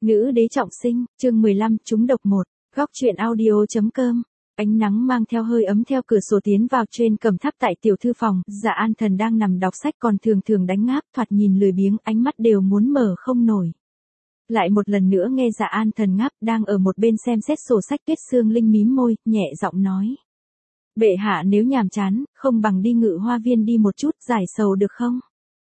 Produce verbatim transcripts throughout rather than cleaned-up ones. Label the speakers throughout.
Speaker 1: Nữ đế trọng sinh, chương mười lăm, trúng độc một, góc truyện audio.com. Ánh nắng mang theo hơi ấm theo cửa sổ tiến vào trên cẩm tháp tại tiểu thư phòng, Dạ An Thần đang nằm đọc sách còn thường thường đánh ngáp, thoạt nhìn lười biếng, ánh mắt đều muốn mở không nổi. Lại một lần nữa nghe Dạ An Thần ngáp, đang ở một bên xem xét sổ sách. Tuyết Sương Linh mím môi, nhẹ giọng nói: "Bệ hạ nếu nhàm chán, không bằng đi Ngự Hoa Viên đi một chút, giải sầu được không?"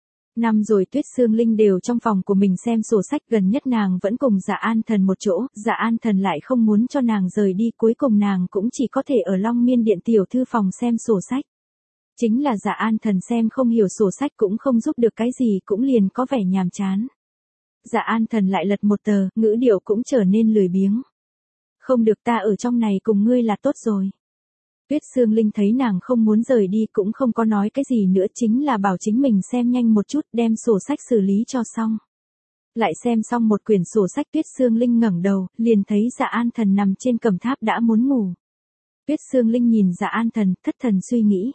Speaker 1: Năm rồi Tuyết Sương Linh đều trong phòng của mình xem sổ sách, gần nhất nàng vẫn cùng Dạ An Thần một chỗ, Dạ An Thần lại không muốn cho nàng rời đi, cuối cùng nàng cũng chỉ có thể ở Long Miên Điện tiểu thư phòng xem sổ sách. Chính là Dạ An Thần xem không hiểu sổ sách cũng không giúp được cái gì, cũng liền có vẻ nhàm chán. Dạ An Thần lại lật một tờ, ngữ điệu cũng trở nên lười biếng. "Không được, ta ở trong này cùng ngươi là tốt rồi." Tuyết Sương Linh thấy nàng không muốn rời đi cũng không có nói cái gì nữa, chính là bảo chính mình xem nhanh một chút, đem sổ sách xử lý cho xong. Lại xem xong một quyển sổ sách, Tuyết Sương Linh ngẩng đầu, liền thấy Dạ An Thần nằm trên cẩm tháp đã muốn ngủ. Tuyết Sương Linh nhìn Dạ An Thần, thất thần suy nghĩ.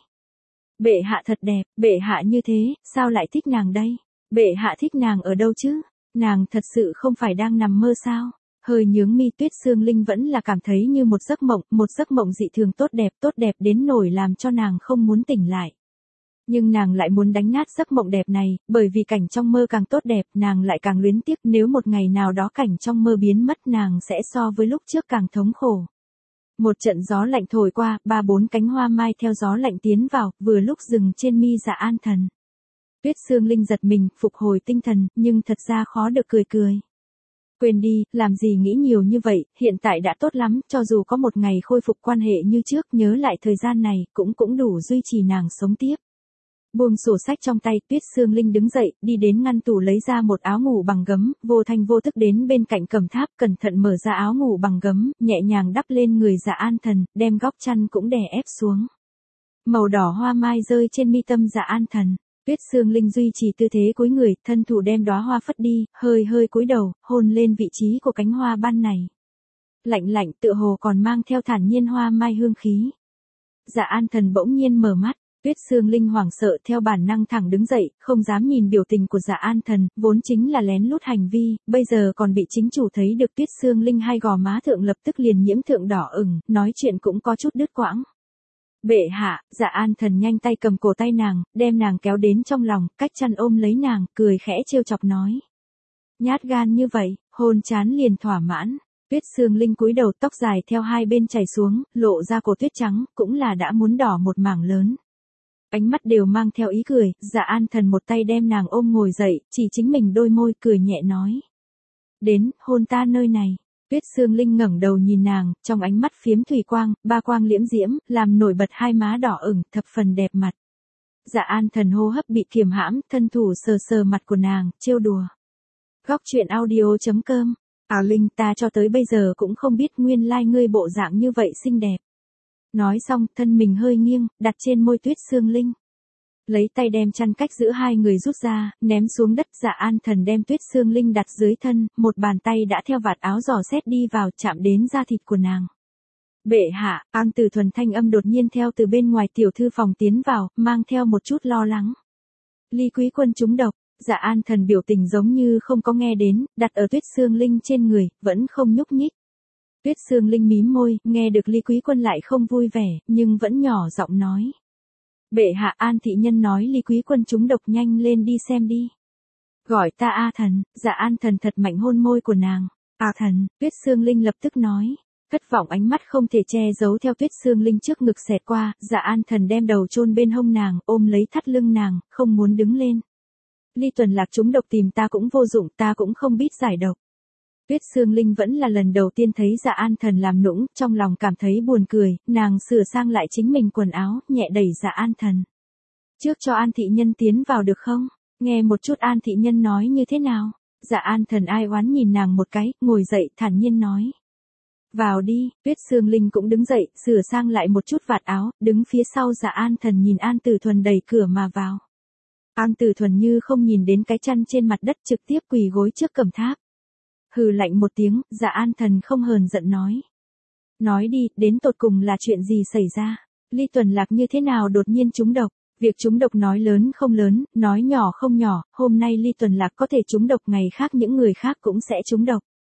Speaker 1: Bệ hạ thật đẹp, bệ hạ như thế, sao lại thích nàng đây? Bệ hạ thích nàng ở đâu chứ? Nàng thật sự không phải đang nằm mơ sao? Hơi nhướng mi, Tuyết Sương Linh vẫn là cảm thấy như một giấc mộng, một giấc mộng dị thường tốt đẹp, tốt đẹp đến nỗi làm cho nàng không muốn tỉnh lại. Nhưng nàng lại muốn đánh nát giấc mộng đẹp này, bởi vì cảnh trong mơ càng tốt đẹp, nàng lại càng luyến tiếc, nếu một ngày nào đó cảnh trong mơ biến mất nàng sẽ so với lúc trước càng thống khổ. Một trận gió lạnh thổi qua, ba bốn cánh hoa mai theo gió lạnh tiến vào, vừa lúc dừng trên mi Dạ An Thần. Tuyết Sương Linh giật mình, phục hồi tinh thần, nhưng thật ra khó được cười cười. Quên đi, làm gì nghĩ nhiều như vậy, hiện tại đã tốt lắm, cho dù có một ngày khôi phục quan hệ như trước, nhớ lại thời gian này, cũng cũng đủ duy trì nàng sống tiếp. Buông sổ sách trong tay, Tuyết Sương Linh đứng dậy, đi đến ngăn tủ lấy ra một áo ngủ bằng gấm, vô thanh vô thức đến bên cạnh cẩm tháp, cẩn thận mở ra áo ngủ bằng gấm, nhẹ nhàng đắp lên người Dạ An Thần, đem góc chăn cũng đè ép xuống. Màu đỏ hoa mai rơi trên mi tâm Dạ An Thần. Tuyết Sương Linh duy trì tư thế cúi người, thân thủ đem đóa hoa phất đi, hơi hơi cúi đầu, hôn lên vị trí của cánh hoa ban này. Lạnh lạnh, tựa hồ còn mang theo thản nhiên hoa mai hương khí. Dạ An Thần bỗng nhiên mở mắt, Tuyết Sương Linh hoảng sợ theo bản năng thẳng đứng dậy, không dám nhìn biểu tình của Dạ An Thần, vốn chính là lén lút hành vi, bây giờ còn bị chính chủ thấy được. Tuyết Sương Linh hai gò má thượng lập tức liền nhiễm thượng đỏ ửng, nói chuyện cũng có chút đứt quãng. "Bệ hạ." Dạ An Thần nhanh tay cầm cổ tay nàng, đem nàng kéo đến trong lòng, cách chăn ôm lấy nàng, cười khẽ trêu chọc nói: "Nhát gan như vậy, hôn chán liền thỏa mãn." Tuyết Sương Linh cúi đầu, tóc dài theo hai bên chảy xuống, lộ ra cổ tuyết trắng, cũng là đã muốn đỏ một mảng lớn. Ánh mắt đều mang theo ý cười, Dạ An Thần một tay đem nàng ôm ngồi dậy, chỉ chính mình đôi môi, cười nhẹ nói: "Đến, hôn ta nơi này." Tuyết Sương Linh ngẩng đầu nhìn nàng, trong ánh mắt phiếm thủy quang, ba quang liễm diễm, làm nổi bật hai má đỏ ửng, thập phần đẹp mặt. Dạ An Thần hô hấp bị kiềm hãm, thân thủ sờ sờ mặt của nàng, trêu đùa. Góc truyện audio.com. "Ảo Linh, ta cho tới bây giờ cũng không biết nguyên lai ngươi bộ dạng như vậy xinh đẹp." Nói xong, thân mình hơi nghiêng, đặt trên môi Tuyết Sương Linh. Lấy tay đem chăn cách giữa hai người rút ra, ném xuống đất. Dạ An Thần đem Tuyết Sương Linh đặt dưới thân, một bàn tay đã theo vạt áo dò xét đi vào, chạm đến da thịt của nàng. "Bệ hạ." An Tử Thuần thanh âm đột nhiên theo từ bên ngoài tiểu thư phòng tiến vào, mang theo một chút lo lắng. "Ly Quý Quân trúng độc." Dạ An Thần biểu tình giống như không có nghe đến, đặt ở Tuyết Sương Linh trên người, vẫn không nhúc nhích. Tuyết Sương Linh mím môi, nghe được Ly Quý Quân lại không vui vẻ, nhưng vẫn nhỏ giọng nói: "Bệ hạ, An thị nhân nói Ly Quý Quân trúng độc, nhanh lên đi xem đi." "Gọi ta A Thần." Dạ An Thần thật mạnh hôn môi của nàng. "A Thần." Tuyết Sương Linh lập tức nói. Thất vọng ánh mắt không thể che giấu theo Tuyết Sương Linh trước ngực xẹt qua, Dạ An Thần đem đầu chôn bên hông nàng, ôm lấy thắt lưng nàng, không muốn đứng lên. "Ly Tuần Lạc trúng độc tìm ta cũng vô dụng, ta cũng không biết giải độc." Tuyết Sương Linh vẫn là lần đầu tiên thấy Dạ An Thần làm nũng, trong lòng cảm thấy buồn cười, nàng sửa sang lại chính mình quần áo, nhẹ đẩy Dạ An Thần. "Trước cho An thị nhân tiến vào được không? Nghe một chút An thị nhân nói như thế nào?" Dạ An Thần ai oán nhìn nàng một cái, ngồi dậy thản nhiên nói: "Vào đi." Tuyết Sương Linh cũng đứng dậy, sửa sang lại một chút vạt áo, đứng phía sau Dạ An Thần nhìn An Tử Thuần đẩy cửa mà vào. An Tử Thuần như không nhìn đến cái chăn trên mặt đất, trực tiếp quỳ gối trước cẩm tháp. Hừ lạnh một tiếng, Dạ An Thần không hờn giận nói: "Nói đi, đến tột cùng là chuyện gì xảy ra? Ly Tuần Lạc như thế nào đột nhiên trúng độc?" Việc trúng độc nói lớn không lớn, nói nhỏ không nhỏ, hôm nay Ly Tuần Lạc có thể trúng độc, ngày khác những người khác cũng sẽ trúng độc.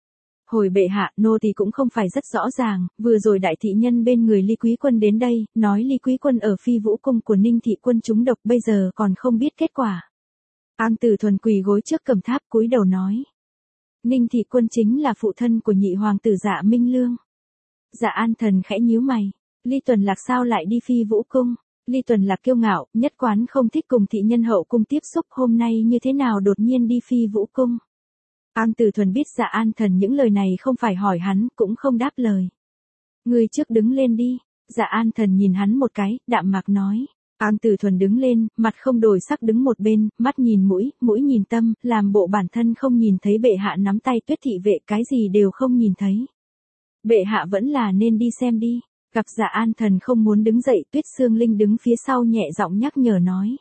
Speaker 1: Hồi bệ hạ, nô tỳ cũng không phải rất rõ ràng, vừa rồi đại thị nhân bên người Ly Quý Quân đến đây, nói Ly Quý Quân ở Phi Vũ cung của Ninh thị quân trúng độc, bây giờ còn không biết kết quả. An Tử Thuần quỳ gối trước cẩm tháp cúi đầu nói. Ninh thị quân chính là phụ thân của nhị hoàng tử Dạ Minh Lương. Dạ An Thần khẽ nhíu mày, Ly Tuần Lạc sao lại đi Phi Vũ cung? Ly Tuần Lạc kiêu ngạo, nhất quán không thích cùng thị nhân hậu cung tiếp xúc, hôm nay như thế nào đột nhiên đi Phi Vũ cung? An Tử Thuần biết Dạ An Thần những lời này không phải hỏi hắn, cũng không đáp lời. Ngươi trước đứng lên đi. Dạ An Thần nhìn hắn một cái, đạm mạc nói. An Tử Thuần đứng lên, mặt không đổi sắc đứng một bên, mắt nhìn mũi, mũi nhìn tâm, làm bộ bản thân không nhìn thấy bệ hạ nắm tay Tuyết thị vệ, cái gì đều không nhìn thấy. Bệ hạ vẫn là nên đi xem đi. Gặp Dạ An Thần không muốn đứng dậy, Tuyết Sương Linh đứng phía sau nhẹ giọng nhắc nhở nói.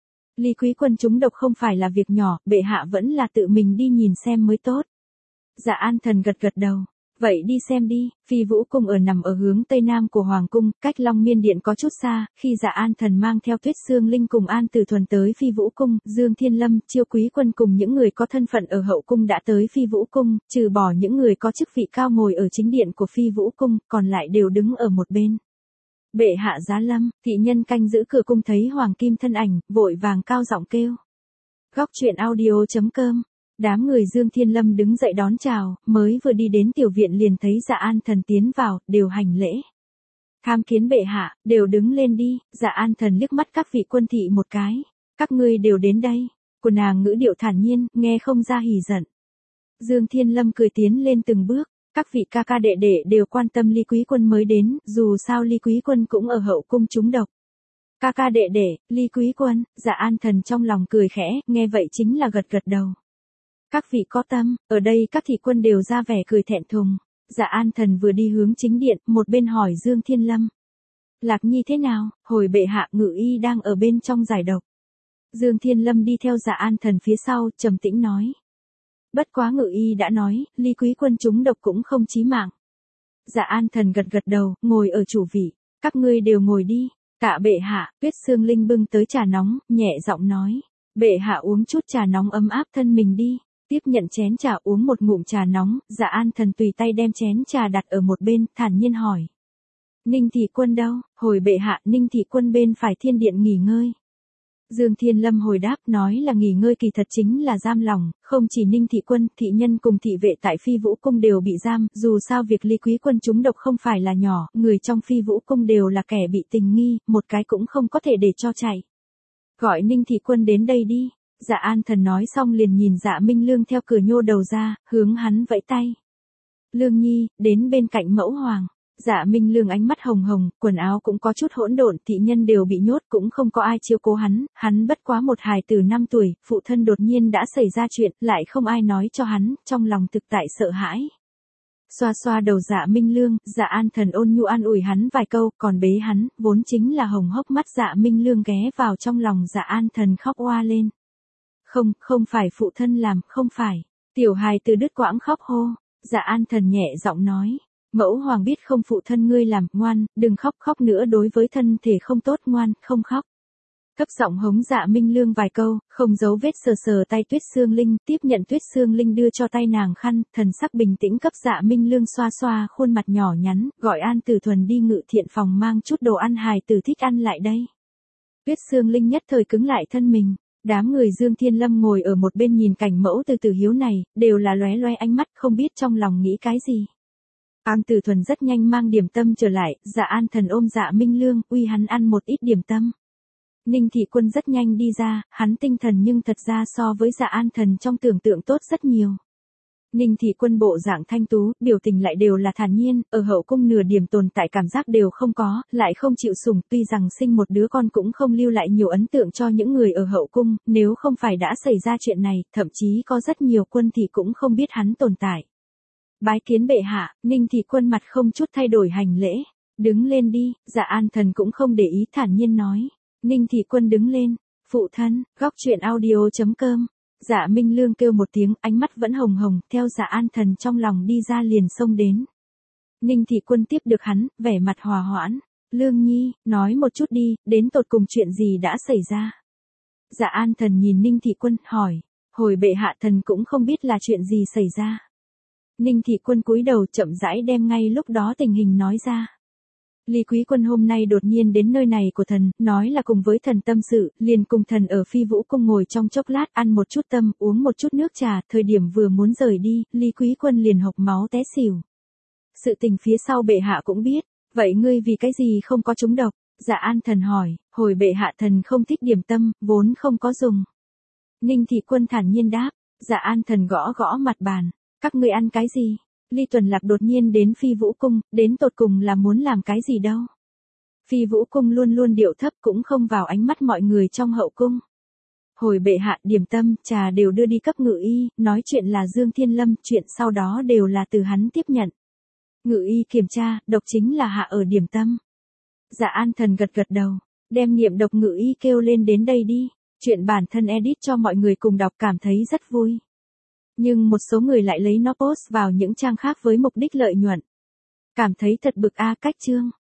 Speaker 1: Ly Quý Quân trúng độc không phải là việc nhỏ, bệ hạ vẫn là tự mình đi nhìn xem mới tốt. Dạ An Thần gật gật đầu. Vậy đi xem đi. Phi Vũ cung ở nằm ở hướng tây nam của Hoàng cung, cách Long Miên Điện có chút xa. Khi Dạ An Thần mang theo Tuyết Sương Linh cùng An Tử Thuần tới Phi Vũ cung, Dương Thiên Lâm, Chiêu Quý Quân cùng những người có thân phận ở hậu cung đã tới Phi Vũ cung, trừ bỏ những người có chức vị cao ngồi ở chính điện của Phi Vũ cung, còn lại đều đứng ở một bên. Bệ hạ giá lâm, thị nhân canh giữ cửa cung thấy hoàng kim thân ảnh, vội vàng cao giọng kêu. Góc truyện audio chấm com. Đám người Dương Thiên Lâm đứng dậy đón chào, mới vừa đi đến tiểu viện liền thấy Dạ An Thần tiến vào, đều hành lễ. Tham kiến bệ hạ, đều đứng lên đi. Dạ An Thần liếc mắt các vị quân thị một cái. Các ngươi đều đến đây. Của nàng ngữ điệu thản nhiên, nghe không ra hỉ giận. Dương Thiên Lâm cười tiến lên từng bước. Các vị ca ca đệ đệ đều quan tâm Ly Quý Quân mới đến, dù sao Ly Quý Quân cũng ở hậu cung trúng độc. Ca ca đệ đệ, Ly Quý Quân, Dạ An Thần trong lòng cười khẽ, nghe vậy chính là gật gật đầu. Các vị có tâm, ở đây các thị quân đều ra vẻ cười thẹn thùng. Dạ An Thần vừa đi hướng chính điện, một bên hỏi Dương Thiên Lâm. Lạc Nhi thế nào, hồi bệ hạ ngự y đang ở bên trong giải độc. Dương Thiên Lâm đi theo Dạ An Thần phía sau, trầm tĩnh nói. Bất quá ngự y đã nói, Ly Quý Quân trúng độc cũng không chí mạng. Dạ An Thần gật gật đầu, ngồi ở chủ vị. Các ngươi đều ngồi đi. Tạ bệ hạ, Tuyết Sương Linh bưng tới trà nóng, nhẹ giọng nói. Bệ hạ uống chút trà nóng ấm áp thân mình đi. Tiếp nhận chén trà uống một ngụm trà nóng, Dạ An Thần tùy tay đem chén trà đặt ở một bên, thản nhiên hỏi. Ninh thị quân đâu? Hồi bệ hạ, Ninh thị quân bên phải thiên điện nghỉ ngơi. Dương Thiên Lâm hồi đáp nói là nghỉ ngơi kỳ thật chính là giam lòng, không chỉ Ninh thị quân, thị nhân cùng thị vệ tại Phi Vũ cung đều bị giam, dù sao việc Ly Quý Quân trúng độc không phải là nhỏ, người trong Phi Vũ cung đều là kẻ bị tình nghi, một cái cũng không có thể để cho chạy. Gọi Ninh thị quân đến đây đi. Dạ An Thần nói xong liền nhìn Dạ Minh Lương theo cửa nhô đầu ra, hướng hắn vẫy tay. Lương Nhi, đến bên cạnh mẫu hoàng. Dạ Minh Lương ánh mắt hồng hồng, quần áo cũng có chút hỗn độn, thị nhân đều bị nhốt cũng không có ai chiếu cố hắn, hắn bất quá một hài tử năm tuổi, phụ thân đột nhiên đã xảy ra chuyện, lại không ai nói cho hắn, trong lòng thực tại sợ hãi. Xoa xoa đầu Dạ Minh Lương, Dạ An Thần ôn nhu an ủi hắn vài câu, còn bế hắn, vốn chính là hồng hốc mắt Dạ Minh Lương ghé vào trong lòng Dạ An Thần khóc oa lên. Không, không phải phụ thân làm, không phải. Tiểu hài từ đứt quãng khóc hô. Dạ An Thần nhẹ giọng nói. Mẫu hoàng biết không phụ thân ngươi làm, ngoan, đừng khóc khóc nữa đối với thân thể không tốt, ngoan, không khóc. Thấp giọng hống Dạ Minh Lương vài câu, không giấu vết sờ sờ tay Tuyết Sương Linh, tiếp nhận Tuyết Sương Linh đưa cho tay nàng khăn, thần sắc bình tĩnh cấp Dạ Minh Lương xoa xoa khuôn mặt nhỏ nhắn, gọi An Tử Thuần đi ngự thiện phòng mang chút đồ ăn hài tử thích ăn lại đây. Tuyết Sương Linh nhất thời cứng lại thân mình. Đám người Dương Thiên Lâm ngồi ở một bên nhìn cảnh mẫu từ từ hiếu này, đều là lóe lóe ánh mắt không biết trong lòng nghĩ cái gì. An Tử Thuần rất nhanh mang điểm tâm trở lại, Dạ An Thần ôm Dạ Minh Lương, uy hắn ăn một ít điểm tâm. Ninh thị quân rất nhanh đi ra, hắn tinh thần nhưng thật ra so với Dạ An Thần trong tưởng tượng tốt rất nhiều. Ninh thị quân bộ dạng thanh tú, biểu tình lại đều là thản nhiên, ở hậu cung nửa điểm tồn tại cảm giác đều không có, lại không chịu sủng, tuy rằng sinh một đứa con cũng không lưu lại nhiều ấn tượng cho những người ở hậu cung, nếu không phải đã xảy ra chuyện này, thậm chí có rất nhiều quân thị cũng không biết hắn tồn tại. Bái kiến bệ hạ, Ninh thị quân mặt không chút thay đổi hành lễ, đứng lên đi. Dạ An Thần cũng không để ý, thản nhiên nói. Ninh thị quân đứng lên, phụ thân, góc truyện audio chấm com. Dạ Minh Lương kêu một tiếng, ánh mắt vẫn hồng hồng, theo Dạ An Thần trong lòng đi ra liền xông đến. Ninh thị quân tiếp được hắn, vẻ mặt hòa hoãn. Lương Nhi, nói một chút đi, đến tột cùng chuyện gì đã xảy ra. Dạ An Thần nhìn Ninh thị quân, hỏi. Hồi bệ hạ, thần cũng không biết là chuyện gì xảy ra. Ninh Thị Quân cúi đầu chậm rãi đem ngay lúc đó tình hình nói ra. Lý Quý Quân hôm nay đột nhiên đến nơi này của thần, nói là cùng với thần tâm sự, liền cùng thần ở Phi Vũ Cung ngồi trong chốc lát ăn một chút tâm, uống một chút nước trà, thời điểm vừa muốn rời đi, Lý Quý Quân liền hộc máu té xỉu. Sự tình phía sau bệ hạ cũng biết, vậy ngươi vì cái gì không có trúng độc? Dạ An Thần hỏi, hồi bệ hạ thần không thích điểm tâm, vốn không có dùng. Ninh Thị Quân thản nhiên đáp, Dạ An Thần gõ gõ mặt bàn, các ngươi ăn cái gì? Ly Tuần Lạc đột nhiên đến Phi Vũ Cung, đến tột cùng là muốn làm cái gì đâu. Phi Vũ Cung luôn luôn điệu thấp cũng không vào ánh mắt mọi người trong hậu cung. Hồi bệ hạ điểm tâm, trà đều đưa đi cấp ngự y, nói chuyện là Dương Thiên Lâm, chuyện sau đó đều là từ hắn tiếp nhận. Ngự y kiểm tra, độc chính là hạ ở điểm tâm. Dạ An Thần gật gật đầu, đem nghiệm độc ngự y kêu lên đến đây đi, chuyện bản thân edit cho mọi người cùng đọc cảm thấy rất vui. Nhưng một số người lại lấy nó post vào những trang khác với mục đích lợi nhuận. Cảm thấy thật bực a cách chương.